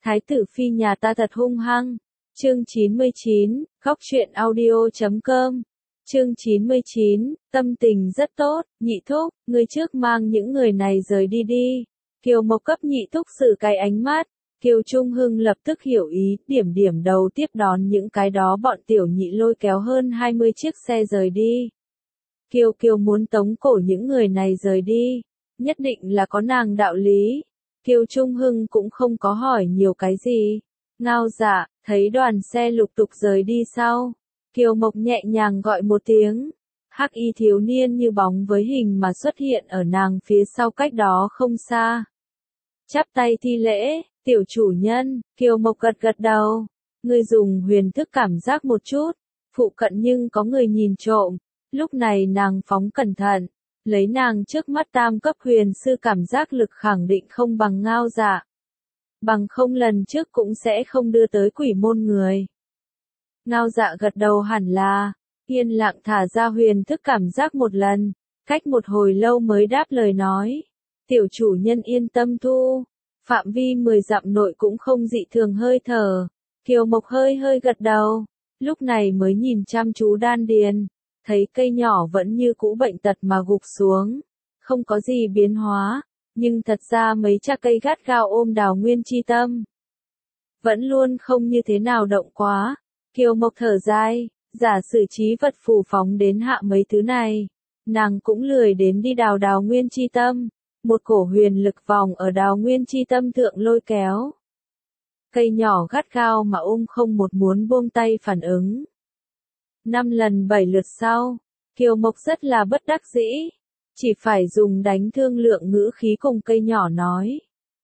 Thái tử phi nhà ta thật hung hăng. Chương 99, khóc truyện audio.com. Chương 99, tâm tình rất tốt, Nhị thúc, ngươi trước mang những người này rời đi đi. Kiều Mộc cấp Nhị thúc xử cái ánh mắt. Kiều Trung Hưng lập tức hiểu ý, điểm đầu tiếp đón những cái đó bọn tiểu nhị lôi kéo hơn 20 chiếc xe rời đi. Kiều muốn tống cổ những người này rời đi, nhất định là có nàng đạo lý. Kiều Trung Hưng cũng không có hỏi nhiều cái gì. Ngao Dạ, thấy đoàn xe lục tục rời đi sau. Kiều Mộc nhẹ nhàng gọi một tiếng. Hắc y thiếu niên như bóng với hình mà xuất hiện ở nàng phía sau cách đó không xa. Chắp tay thi lễ, tiểu chủ nhân, Kiều Mộc gật đầu. Ngươi dùng huyền thức cảm giác một chút, phụ cận nhưng có người nhìn trộm. Lúc này nàng phóng cẩn thận, lấy nàng trước mắt tam cấp huyền sư cảm giác lực khẳng định không bằng Ngao Dạ. Bằng không lần trước cũng sẽ không đưa tới quỷ môn người. Ngao Dạ gật đầu hẳn là, yên lặng thả ra huyền thức cảm giác một lần, cách một hồi lâu mới đáp lời nói. Tiểu chủ nhân yên tâm thu, phạm vi 10 dặm nội cũng không dị thường hơi thở. Kiều Mộc hơi gật đầu, lúc này mới nhìn chăm chú đan điền, thấy cây nhỏ vẫn như cũ bệnh tật mà gục xuống, không có gì biến hóa, nhưng thật ra mấy cha cây gắt gao ôm Đào Nguyên chi tâm. Vẫn luôn không như thế nào động quá. Kiều Mộc thở dài, giả sử trí vật phù phóng đến hạ mấy thứ này, nàng cũng lười đến đi Đào Nguyên chi tâm. Một cổ huyền lực vòng ở Đào Nguyên chi tâm thượng lôi kéo. Cây nhỏ gắt gao mà ôm không một muốn buông tay phản ứng. 5 lần 7 lượt sau, Kiều Mộc rất là bất đắc dĩ, chỉ phải dùng đánh thương lượng ngữ khí cùng cây nhỏ nói.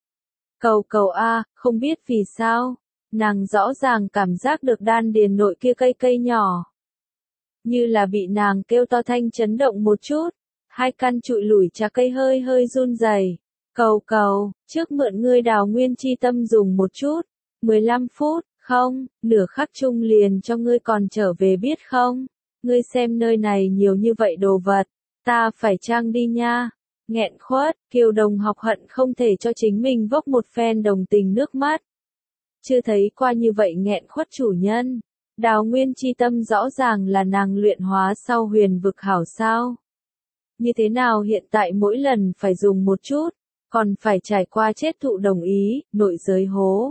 Cầu a, không biết vì sao, nàng rõ ràng cảm giác được đan điền nội kia cây nhỏ. Như là bị nàng kêu to thanh chấn động một chút, hai căn trụi lủi trà cây hơi run rẩy. Cầu, trước mượn ngươi Đào Nguyên chi tâm dùng một chút, 15 phút, không, nửa khắc chung liền cho ngươi còn trở về biết không? Ngươi xem nơi này nhiều như vậy đồ vật, ta phải trang đi nha. Nghẹn khuất, Kiều Đồng học hận không thể cho chính mình vốc một phen đồng tình nước mắt. Chưa thấy qua như vậy nghẹn khuất chủ nhân. Đào Nguyên chi tâm rõ ràng là nàng luyện hóa sau huyền vực hảo sao. Như thế nào hiện tại mỗi lần phải dùng một chút, còn phải trải qua chết thụ đồng ý, nội giới hố.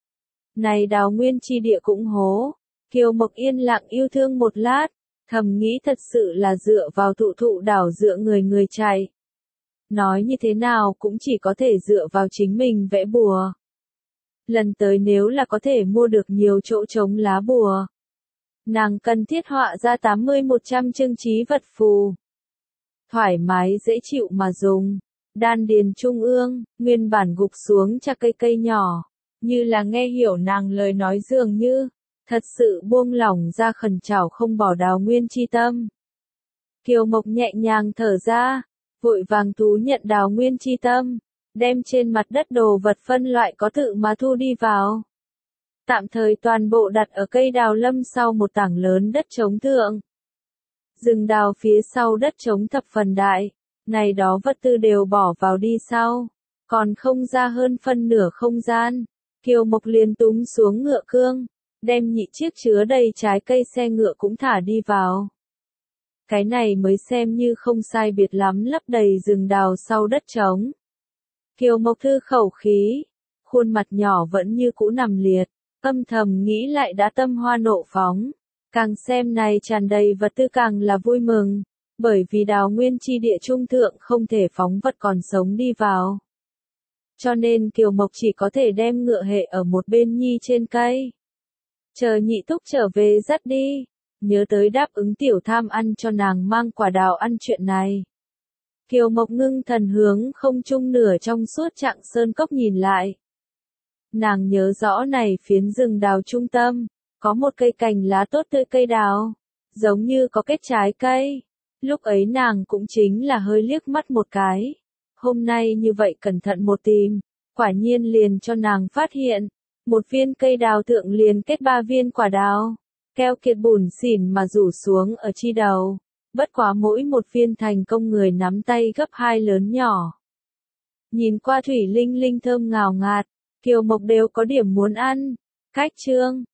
Này Đào Nguyên chi địa cũng hố. Kiều Mộc yên lặng yêu thương một lát, thầm nghĩ thật sự là dựa vào thụ đảo dựa người chạy. Nói như thế nào cũng chỉ có thể dựa vào chính mình vẽ bùa. Lần tới nếu là có thể mua được nhiều chỗ trống lá bùa, nàng cần thiết họa ra 80-100 chương trí vật phù. Thoải mái dễ chịu mà dùng. Đan điền trung ương, nguyên bản gục xuống cha cây nhỏ, như là nghe hiểu nàng lời nói dường như, thật sự buông lỏng ra khẩn trảo không bỏ Đào Nguyên chi tâm. Kiều Mộc nhẹ nhàng thở ra, vội vàng thú nhận Đào Nguyên chi tâm, đem trên mặt đất đồ vật phân loại có tự mà thu đi vào. Tạm thời toàn bộ đặt ở cây đào lâm sau một tảng lớn đất trống thượng. Rừng đào phía sau đất trống thập phần đại, này đó vật tư đều bỏ vào đi sau, còn không ra hơn phân nửa không gian. Kiều Mộc liền túm xuống ngựa cương, đem nhị chiếc chứa đầy trái cây xe ngựa cũng thả đi vào. Cái này mới xem như không sai biệt lắm lấp đầy rừng đào sau đất trống. Kiều Mộc thư khẩu khí, khuôn mặt nhỏ vẫn như cũ nằm liệt, âm thầm nghĩ lại đã tâm hoa nộ phóng. Càng xem này tràn đầy vật tư càng là vui mừng, bởi vì Đào Nguyên chi địa trung thượng không thể phóng vật còn sống đi vào. Cho nên Kiều Mộc chỉ có thể đem ngựa hệ ở một bên nhi trên cây. Chờ nhị thúc trở về dắt đi, nhớ tới đáp ứng tiểu tham ăn cho nàng mang quả đào ăn chuyện này. Kiều Mộc ngưng thần hướng không trung nửa trong suốt Trạng Sơn Cốc nhìn lại. Nàng nhớ rõ này phiến rừng đào trung tâm, có một cây cành lá tốt tươi cây đào, giống như có kết trái cây. Lúc ấy nàng cũng chính là hơi liếc mắt một cái. Hôm nay như vậy cẩn thận một tìm, quả nhiên liền cho nàng phát hiện, một viên cây đào thượng liền kết 3 viên quả đào, keo kiệt bùn xỉn mà rủ xuống ở chi đầu, bất quá mỗi một viên thành công người nắm tay gấp 2 lớn nhỏ. Nhìn qua thủy linh linh thơm ngào ngạt, Kiều Mộc đều có điểm muốn ăn. Khách trương.